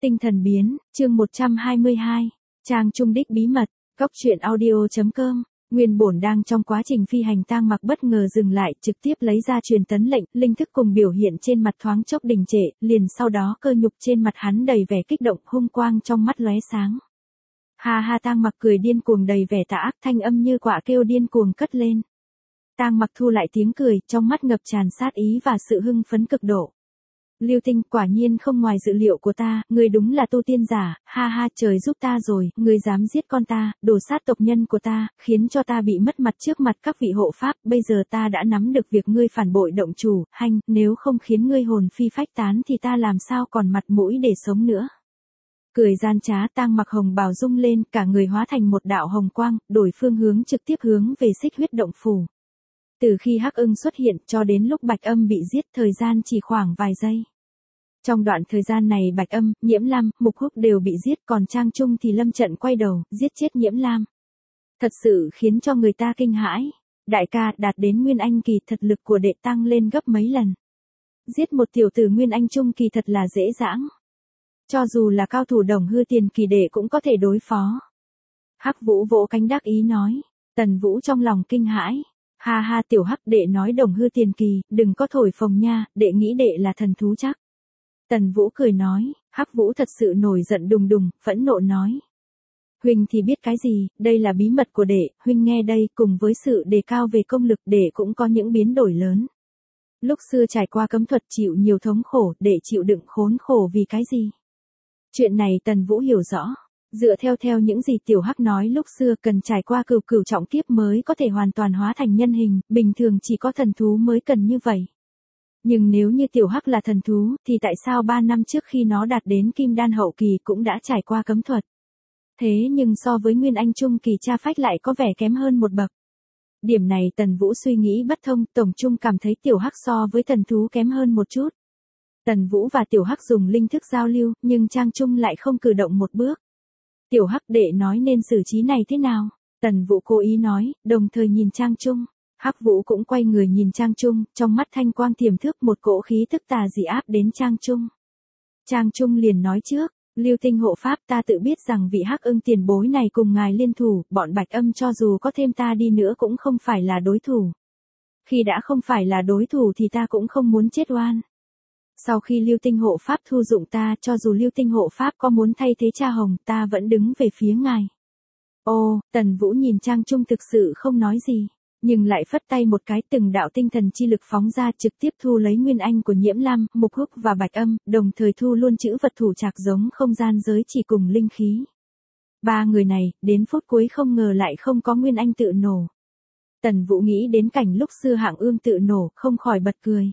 Tinh thần biến, chương 122, Trang Trung đích bí mật, Cóc truyện audio.com. Nguyên bổn đang trong quá trình phi hành, Tang Mặc bất ngờ dừng lại, trực tiếp lấy ra truyền tấn lệnh, linh thức cùng biểu hiện trên mặt thoáng chốc đình trệ, liền sau đó cơ nhục trên mặt hắn đầy vẻ kích động, hung quang trong mắt lóe sáng. Ha ha, Tang Mặc cười điên cuồng đầy vẻ tà ác, thanh âm như quạ kêu điên cuồng cất lên. Tang Mặc thu lại tiếng cười, trong mắt ngập tràn sát ý và sự hưng phấn cực độ. Lưu Tinh, quả nhiên không ngoài dự liệu của ta, ngươi đúng là tu tiên giả, ha ha, trời giúp ta rồi, ngươi dám giết con ta, đổ sát tộc nhân của ta, khiến cho ta bị mất mặt trước mặt các vị hộ pháp, bây giờ ta đã nắm được việc ngươi phản bội động chủ, hanh, nếu không khiến ngươi hồn phi phách tán thì ta làm sao còn mặt mũi để sống nữa. Cười gian trá, Tang Mặc hồng bào rung lên, cả người hóa thành một đạo hồng quang, đổi phương hướng trực tiếp hướng về Xích Huyết động phủ. Từ khi Hắc Ưng xuất hiện cho đến lúc Bạch Âm bị giết, thời gian chỉ khoảng vài giây. Trong đoạn thời gian này Bạch Âm, Nhiễm Lam, Mục Húc đều bị giết, còn Trang Trung thì lâm trận quay đầu, giết chết Nhiễm Lam. Thật sự khiến cho người ta kinh hãi. Đại ca, đạt đến Nguyên Anh kỳ, thực lực của đệ tăng lên gấp mấy lần. Giết một tiểu tử Nguyên Anh trung kỳ thật là dễ dãng. Cho dù là cao thủ Đồng Hư tiền kỳ đệ cũng có thể đối phó. Hắc Vũ vỗ cánh đắc ý nói. Tần Vũ trong lòng kinh hãi. Ha ha, tiểu Hắc, đệ nói Đồng Hư tiền kỳ, đừng có thổi phồng nha, đệ nghĩ đệ là thần thú chắc. Tần Vũ cười nói. Hắc Vũ thật sự nổi giận đùng đùng, phẫn nộ nói. Huynh thì biết cái gì, đây là bí mật của đệ, huynh nghe đây, cùng với sự đề cao về công lực đệ cũng có những biến đổi lớn. Lúc xưa trải qua cấm thuật chịu nhiều thống khổ, đệ chịu đựng khốn khổ vì cái gì? Chuyện này Tần Vũ hiểu rõ. Dựa theo những gì tiểu Hắc nói, lúc xưa cần trải qua cửu trọng kiếp mới có thể hoàn toàn hóa thành nhân hình, bình thường chỉ có thần thú mới cần như vậy. Nhưng nếu như tiểu Hắc là thần thú, thì tại sao 3 năm trước khi nó đạt đến Kim Đan hậu kỳ cũng đã trải qua cấm thuật? Thế nhưng so với Nguyên Anh trung kỳ cha phách lại có vẻ kém hơn một bậc. Điểm này Tần Vũ suy nghĩ bất thông, tổng chung cảm thấy tiểu Hắc so với thần thú kém hơn một chút. Tần Vũ và tiểu Hắc dùng linh thức giao lưu, nhưng Trang Trung lại không cử động một bước. Tiểu Hắc, đệ nói nên xử trí này thế nào? Tần Vũ cố ý nói, đồng thời nhìn Trang Trung. Hắc Vũ cũng quay người nhìn Trang Trung, trong mắt thanh quang tiềm thức, một cỗ khí tức tà dị áp đến Trang Trung. Trang Trung liền nói trước, Lưu Tinh hộ pháp, ta tự biết rằng vị Hắc Ưng tiền bối này cùng ngài liên thủ, bọn Bạch Âm cho dù có thêm ta đi nữa cũng không phải là đối thủ. Khi đã không phải là đối thủ thì ta cũng không muốn chết oan. Sau khi Lưu Tinh hộ pháp thu dụng ta, cho dù Lưu Tinh hộ pháp có muốn thay thế cha Hồng, ta vẫn đứng về phía ngài. Ô, Tần Vũ nhìn Trang Trung thực sự không nói gì, nhưng lại phất tay một cái, từng đạo tinh thần chi lực phóng ra, trực tiếp thu lấy Nguyên Anh của Nhiễm Lam, Mục Húc và Bạch Âm, đồng thời thu luôn chữ vật thủ trạc giống không gian giới chỉ cùng linh khí. Ba người này, đến phút cuối không ngờ lại không có Nguyên Anh tự nổ. Tần Vũ nghĩ đến cảnh lúc xưa Hạng Ương tự nổ, không khỏi bật cười.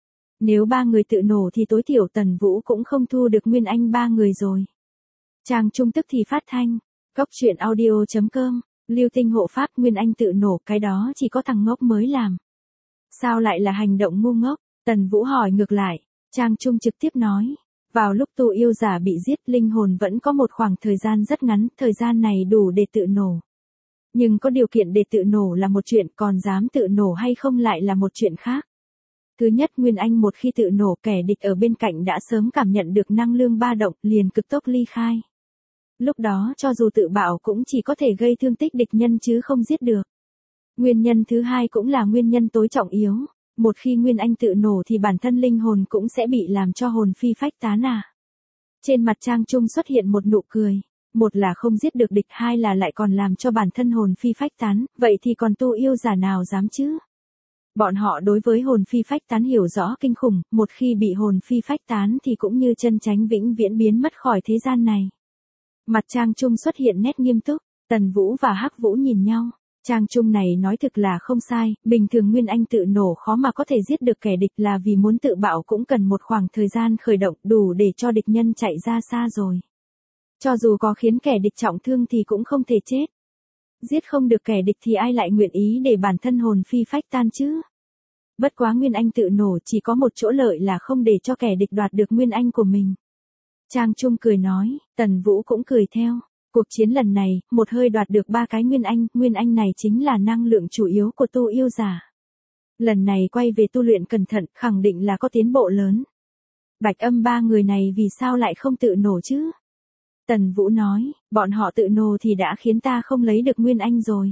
Nếu ba người tự nổ thì tối thiểu Tần Vũ cũng không thu được Nguyên Anh ba người rồi. Trang Trung tức thì phát thanh. Cóc truyện audio.com. Lưu Tinh hộ pháp, Nguyên Anh tự nổ, cái đó chỉ có thằng ngốc mới làm. Sao lại là hành động ngu ngốc? Tần Vũ hỏi ngược lại. Trang Trung trực tiếp nói. Vào lúc tu yêu giả bị giết, linh hồn vẫn có một khoảng thời gian rất ngắn, thời gian này đủ để tự nổ. Nhưng có điều kiện để tự nổ là một chuyện, còn dám tự nổ hay không lại là một chuyện khác. Thứ nhất, Nguyên Anh một khi tự nổ, kẻ địch ở bên cạnh đã sớm cảm nhận được năng lượng ba động, liền cực tốc ly khai. Lúc đó cho dù tự bạo cũng chỉ có thể gây thương tích địch nhân chứ không giết được. Nguyên nhân thứ hai cũng là nguyên nhân tối trọng yếu. Một khi Nguyên Anh tự nổ thì bản thân linh hồn cũng sẽ bị làm cho hồn phi phách tán à. Trên mặt Trang Trung xuất hiện một nụ cười. Một là không giết được địch, hai là lại còn làm cho bản thân hồn phi phách tán, vậy thì còn tu yêu giả nào dám chứ? Bọn họ đối với hồn phi phách tán hiểu rõ kinh khủng, một khi bị hồn phi phách tán thì cũng như chân tránh vĩnh viễn biến mất khỏi thế gian này. Mặt Trang Trung xuất hiện nét nghiêm túc, Tần Vũ và Hắc Vũ nhìn nhau. Trang Trung này nói thực là không sai, bình thường Nguyên Anh tự nổ khó mà có thể giết được kẻ địch, là vì muốn tự bạo cũng cần một khoảng thời gian khởi động đủ để cho địch nhân chạy ra xa rồi. Cho dù có khiến kẻ địch trọng thương thì cũng không thể chết. Giết không được kẻ địch thì ai lại nguyện ý để bản thân hồn phi phách tan chứ? Bất quá Nguyên Anh tự nổ chỉ có một chỗ lợi là không để cho kẻ địch đoạt được Nguyên Anh của mình. Trang Trung cười nói, Tần Vũ cũng cười theo. Cuộc chiến lần này, một hơi đoạt được 3 cái Nguyên Anh này chính là năng lượng chủ yếu của tu yêu giả. Lần này quay về tu luyện cẩn thận, khẳng định là có tiến bộ lớn. Bạch Âm ba người này vì sao lại không tự nổ chứ? Tần Vũ nói, bọn họ tự nổ thì đã khiến ta không lấy được Nguyên Anh rồi.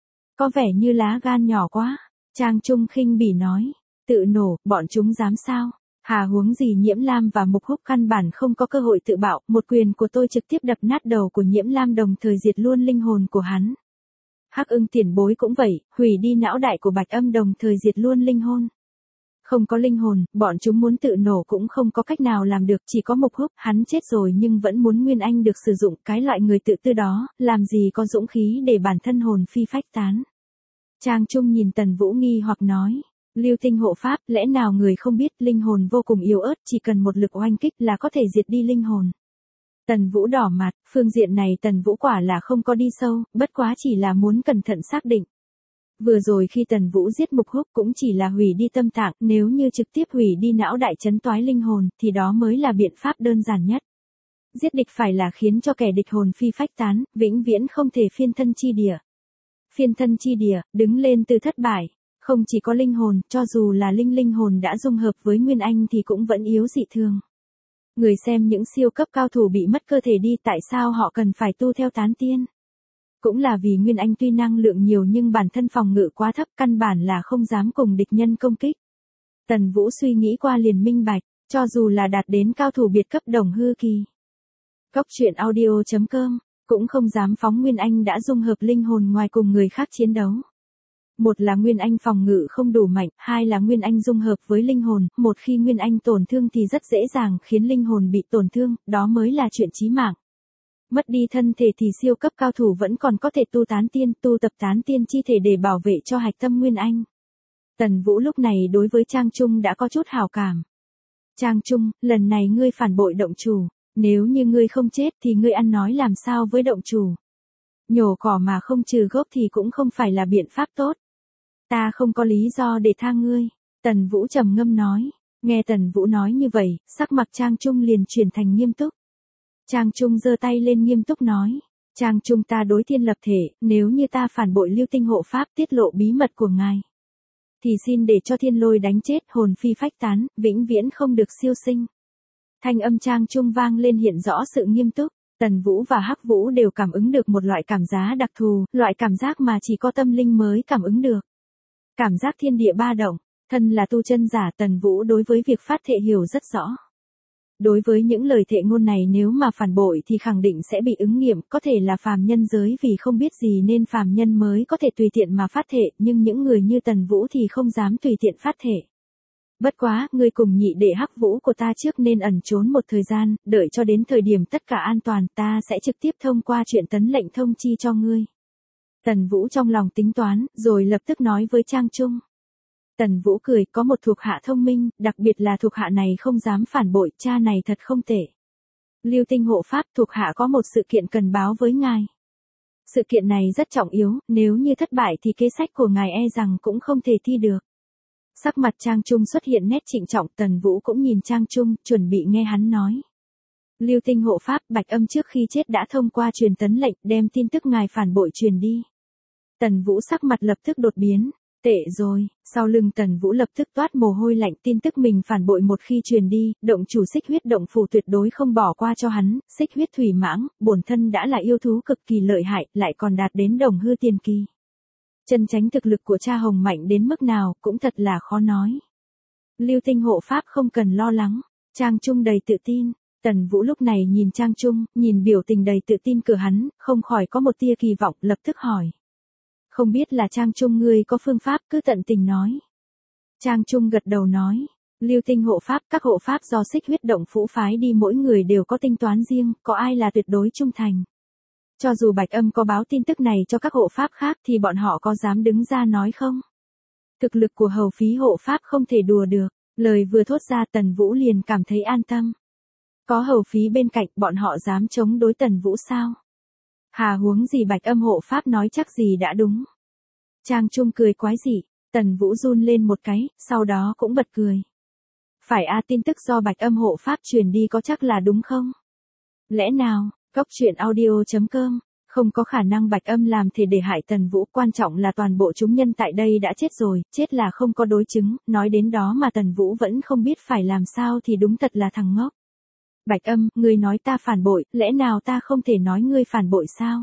Có vẻ như lá gan nhỏ quá. Trang Trung khinh bỉ nói, tự nổ, bọn chúng dám sao? Hà huống gì Nhiễm Lam và Mục Húc căn bản không có cơ hội tự bạo, một quyền của tôi trực tiếp đập nát đầu của Nhiễm Lam đồng thời diệt luôn linh hồn của hắn. Hắc Ưng tiền bối cũng vậy, hủy đi não đại của Bạch Âm đồng thời diệt luôn linh hồn. Không có linh hồn, bọn chúng muốn tự nổ cũng không có cách nào làm được, chỉ có Mục Húc, hắn chết rồi nhưng vẫn muốn Nguyên Anh được sử dụng, cái loại người tự tư đó, làm gì có dũng khí để bản thân hồn phi phách tán. Trang Trung nhìn Tần Vũ nghi hoặc nói, Lưu Tinh hộ pháp, lẽ nào người không biết linh hồn vô cùng yếu ớt, chỉ cần một lực oanh kích là có thể diệt đi linh hồn. Tần Vũ đỏ mặt, phương diện này Tần Vũ quả là không có đi sâu, bất quá chỉ là muốn cẩn thận xác định. Vừa rồi khi Tần Vũ giết Mục Húc cũng chỉ là hủy đi tâm tạng, nếu như trực tiếp hủy đi não đại chấn toái linh hồn, thì đó mới là biện pháp đơn giản nhất. Giết địch phải là khiến cho kẻ địch hồn phi phách tán, vĩnh viễn không thể phiên thân chi địa. Phiên thân chi địa, đứng lên từ thất bại. Không chỉ có linh hồn, cho dù là linh hồn đã dung hợp với Nguyên Anh thì cũng vẫn yếu dị thường. Người xem những siêu cấp cao thủ bị mất cơ thể đi, tại sao họ cần phải tu theo tán tiên? Cũng là vì Nguyên Anh tuy năng lượng nhiều nhưng bản thân phòng ngự quá thấp, căn bản là không dám cùng địch nhân công kích. Tần Vũ suy nghĩ qua liền minh bạch, cho dù là đạt đến cao thủ biệt cấp đồng hư kỳ. Cốc truyện audio.com, cũng không dám phóng Nguyên Anh đã dung hợp linh hồn ngoài cùng người khác chiến đấu. Một là Nguyên Anh phòng ngự không đủ mạnh, hai là Nguyên Anh dung hợp với linh hồn, một khi Nguyên Anh tổn thương thì rất dễ dàng khiến linh hồn bị tổn thương, đó mới là chuyện chí mạng. Mất đi thân thể thì siêu cấp cao thủ vẫn còn có thể tu tập tán tiên chi thể để bảo vệ cho hạch tâm Nguyên Anh. Tần Vũ lúc này đối với Trang Trung đã có chút hảo cảm. Trang Trung, lần này ngươi phản bội động chủ, nếu như ngươi không chết thì ngươi ăn nói làm sao với động chủ? Nhổ cỏ mà không trừ gốc thì cũng không phải là biện pháp tốt. Ta không có lý do để tha ngươi. Tần Vũ trầm ngâm nói. Nghe Tần Vũ nói như vậy, sắc mặt Trang Trung liền chuyển thành nghiêm túc. Trang Trung giơ tay lên nghiêm túc nói. Trang Trung, ta đối thiên lập thể, nếu như ta phản bội Lưu Tinh hộ pháp tiết lộ bí mật của ngài, thì xin để cho thiên lôi đánh chết, hồn phi phách tán, vĩnh viễn không được siêu sinh. Thanh âm Trang Trung vang lên hiện rõ sự nghiêm túc. Tần Vũ và Hắc Vũ đều cảm ứng được một loại cảm giác đặc thù, loại cảm giác mà chỉ có tâm linh mới cảm ứng được. Cảm giác thiên địa ba động, thân là tu chân giả, Tần Vũ đối với việc phát thệ hiểu rất rõ. Đối với những lời thệ ngôn này nếu mà phản bội thì khẳng định sẽ bị ứng nghiệm, có thể là phàm nhân giới vì không biết gì nên phàm nhân mới có thể tùy tiện mà phát thệ, nhưng những người như Tần Vũ thì không dám tùy tiện phát thệ. Bất quá, ngươi cùng nhị đệ Hắc Vũ của ta trước nên ẩn trốn một thời gian, đợi cho đến thời điểm tất cả an toàn ta sẽ trực tiếp thông qua chuyện tấn lệnh thông chi cho ngươi. Tần Vũ trong lòng tính toán, rồi lập tức nói với Trang Trung. Tần Vũ cười, có một thuộc hạ thông minh, đặc biệt là thuộc hạ này không dám phản bội, cha này thật không tệ. Lưu Tinh hộ pháp, thuộc hạ có một sự kiện cần báo với ngài. Sự kiện này rất trọng yếu, nếu như thất bại thì kế sách của ngài e rằng cũng không thể thi được. Sắc mặt Trang Trung xuất hiện nét trịnh trọng, Tần Vũ cũng nhìn Trang Trung, chuẩn bị nghe hắn nói. Lưu Tinh hộ pháp, Bạch Âm trước khi chết đã thông qua truyền tấn lệnh, đem tin tức ngài phản bội truyền đi. Tần Vũ sắc mặt lập tức đột biến. Tệ rồi, sau lưng Tần Vũ lập tức toát mồ hôi lạnh, tin tức mình phản bội một khi truyền đi, động chủ Xích Huyết động phủ tuyệt đối không bỏ qua cho hắn, Xích Huyết thủy mãng, bổn thân đã là yêu thú cực kỳ lợi hại, lại còn đạt đến đồng hư tiền kỳ. Chân chánh thực lực của cha Hồng mạnh đến mức nào, cũng thật là khó nói. Lưu Tinh hộ pháp không cần lo lắng, Trang Trung đầy tự tin. Tần Vũ lúc này nhìn Trang Trung, nhìn biểu tình đầy tự tin của hắn, không khỏi có một tia kỳ vọng, lập tức hỏi. Không biết là Trang Trung ngươi có phương pháp, cứ tận tình nói. Trang Trung gật đầu nói. Lưu Tinh hộ pháp, các hộ pháp do Xích Huyết động phủ phái đi mỗi người đều có tính toán riêng, có ai là tuyệt đối trung thành. Cho dù Bạch Âm có báo tin tức này cho các hộ pháp khác thì bọn họ có dám đứng ra nói không? Thực lực của hầu phí hộ pháp không thể đùa được, lời vừa thốt ra Tần Vũ liền cảm thấy an tâm. Có hầu phí bên cạnh, bọn họ dám chống đối Tần Vũ sao? Hà huống gì Bạch Âm hộ pháp nói chắc gì đã đúng. Trang Trung cười quái dị, Tần Vũ run lên một cái, sau đó cũng bật cười. Phải tin tức do Bạch Âm hộ pháp truyền đi có chắc là đúng không? Lẽ nào, cốc truyện audio.com, Không có khả năng Bạch Âm làm thể để hại Tần Vũ, quan trọng là toàn bộ chúng nhân tại đây đã chết rồi, chết là không có đối chứng, nói đến đó mà Tần Vũ vẫn không biết phải làm sao thì đúng thật là thằng ngốc. Bạch Âm, ngươi nói ta phản bội, lẽ nào ta không thể nói ngươi phản bội sao?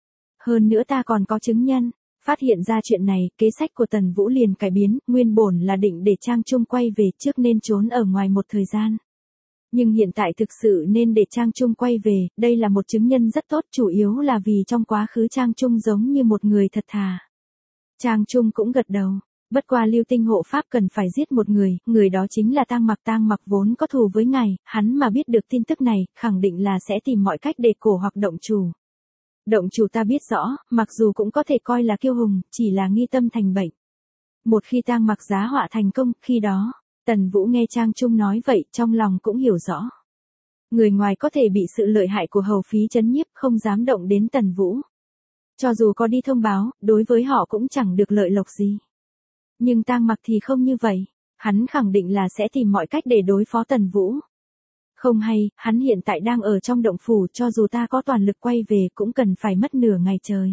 Hơn nữa ta còn có chứng nhân. Phát hiện ra chuyện này, kế sách của Tần Vũ liền cải biến, nguyên bổn là định để Trang Trung quay về trước nên trốn ở ngoài một thời gian. Nhưng hiện tại thực sự nên để Trang Trung quay về, đây là một chứng nhân rất tốt, chủ yếu là vì trong quá khứ Trang Trung giống như một người thật thà. Trang Trung cũng gật đầu. Bất qua Lưu Tinh hộ pháp cần phải giết một người đó chính là Tang Mặc vốn có thù với ngài, hắn mà biết được tin tức này, khẳng định là sẽ tìm mọi cách để cổ hoặc động chủ. Động chủ ta biết rõ, mặc dù cũng có thể coi là kiêu hùng, chỉ là nghi tâm thành bệnh. Một khi Tang Mặc giá họa thành công, khi đó, Tần Vũ nghe Trang Trung nói vậy, trong lòng cũng hiểu rõ. Người ngoài có thể bị sự lợi hại của hầu phí trấn nhiếp, không dám động đến Tần Vũ. Cho dù có đi thông báo, đối với họ cũng chẳng được lợi lộc gì. Nhưng Tang Mặc thì không như vậy, hắn khẳng định là sẽ tìm mọi cách để đối phó Tần Vũ. Không hay, hắn hiện tại đang ở trong động phủ, cho dù ta có toàn lực quay về cũng cần phải mất nửa ngày trời.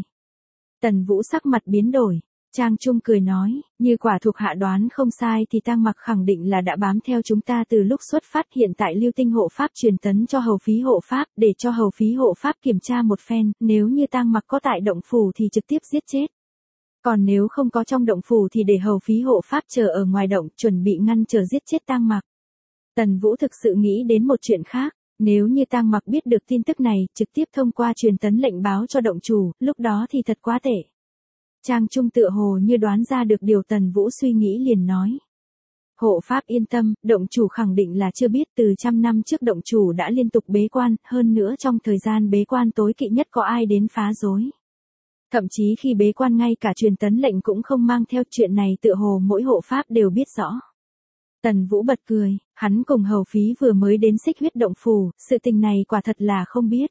Tần Vũ sắc mặt biến đổi, Trang Trung cười nói, như quả thuộc hạ đoán không sai thì Tang Mặc khẳng định là đã bám theo chúng ta từ lúc xuất phát, hiện tại Lưu Tinh hộ pháp truyền tấn cho hầu phí hộ pháp, để cho hầu phí hộ pháp kiểm tra một phen, nếu như Tang Mặc có tại động phủ thì trực tiếp giết chết. Còn nếu không có trong động phủ thì để hầu phí hộ pháp chờ ở ngoài động, chuẩn bị ngăn chờ giết chết Tang Mặc. Tần Vũ thực sự nghĩ đến một chuyện khác, nếu như Tang Mặc biết được tin tức này, trực tiếp thông qua truyền tấn lệnh báo cho động chủ, lúc đó thì thật quá tệ. Trang Trung tựa hồ như đoán ra được điều Tần Vũ suy nghĩ liền nói. Hộ pháp yên tâm, động chủ khẳng định là chưa biết, từ 100 năm trước động chủ đã liên tục bế quan, hơn nữa trong thời gian bế quan tối kỵ nhất có ai đến phá rối. Thậm chí khi bế quan ngay cả truyền tấn lệnh cũng không mang theo, chuyện này tựa hồ mỗi hộ pháp đều biết rõ. Tần Vũ bật cười, hắn cùng hầu phí vừa mới đến Xích Huyết động phủ, sự tình này quả thật là không biết.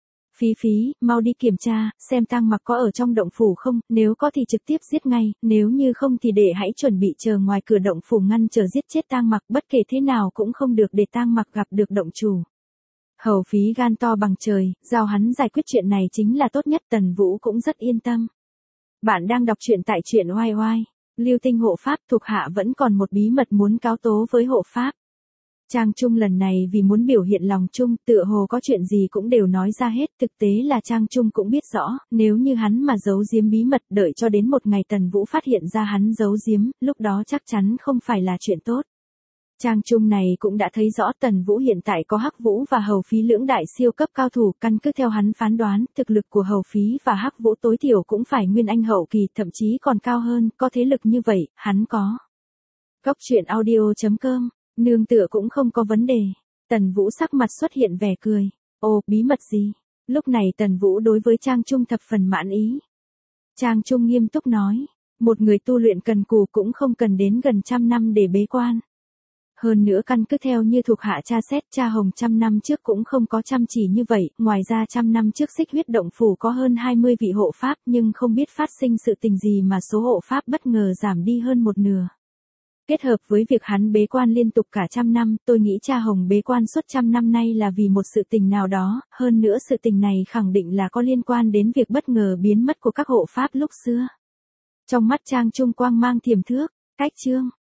Phí, mau đi kiểm tra, xem Tang Mặc có ở trong động phủ không, nếu có thì trực tiếp giết ngay, nếu như không thì để hãy chuẩn bị chờ ngoài cửa động phủ ngăn chờ giết chết Tang Mặc, bất kể thế nào cũng không được để Tang Mặc gặp được động chủ. Hầu phí gan to bằng trời, giao hắn giải quyết chuyện này chính là tốt nhất, Tần Vũ cũng rất yên tâm. Bạn đang đọc truyện tại truyện oai oai. Lưu Tinh hộ pháp, thuộc hạ vẫn còn một bí mật muốn cáo tố với hộ pháp. Trang Trung lần này vì muốn biểu hiện lòng trung, tựa hồ có chuyện gì cũng đều nói ra hết, thực tế là Trang Trung cũng biết rõ, nếu như hắn mà giấu giếm bí mật, đợi cho đến một ngày Tần Vũ phát hiện ra hắn giấu giếm, lúc đó chắc chắn không phải là chuyện tốt. Trang Trung này cũng đã thấy rõ Tần Vũ hiện tại có Hắc Vũ và Hầu Phí lưỡng đại siêu cấp cao thủ, căn cứ theo hắn phán đoán, thực lực của Hầu Phí và Hắc Vũ tối thiểu cũng phải Nguyên Anh hậu kỳ, thậm chí còn cao hơn, có thế lực như vậy, hắn có. Góc truyện audio.com, nương tựa cũng không có vấn đề. Tần Vũ sắc mặt xuất hiện vẻ cười. Ồ, bí mật gì? Lúc này Tần Vũ đối với Trang Trung thập phần mãn ý. Trang Trung nghiêm túc nói, một người tu luyện cần cù cũng không cần đến gần 100 năm để bế quan. Hơn nữa căn cứ theo như thuộc hạ tra xét, cha Hồng 100 năm trước cũng không có chăm chỉ như vậy, ngoài ra 100 năm trước Xích Huyết động phủ có hơn 20 vị hộ pháp, nhưng không biết phát sinh sự tình gì mà số hộ pháp bất ngờ giảm đi hơn một nửa. Kết hợp với việc hắn bế quan liên tục cả 100 năm, tôi nghĩ cha Hồng bế quan suốt 100 năm nay là vì một sự tình nào đó, hơn nữa sự tình này khẳng định là có liên quan đến việc bất ngờ biến mất của các hộ pháp lúc xưa. Trong mắt Trang Trung quang mang thiềm thước, cách chương.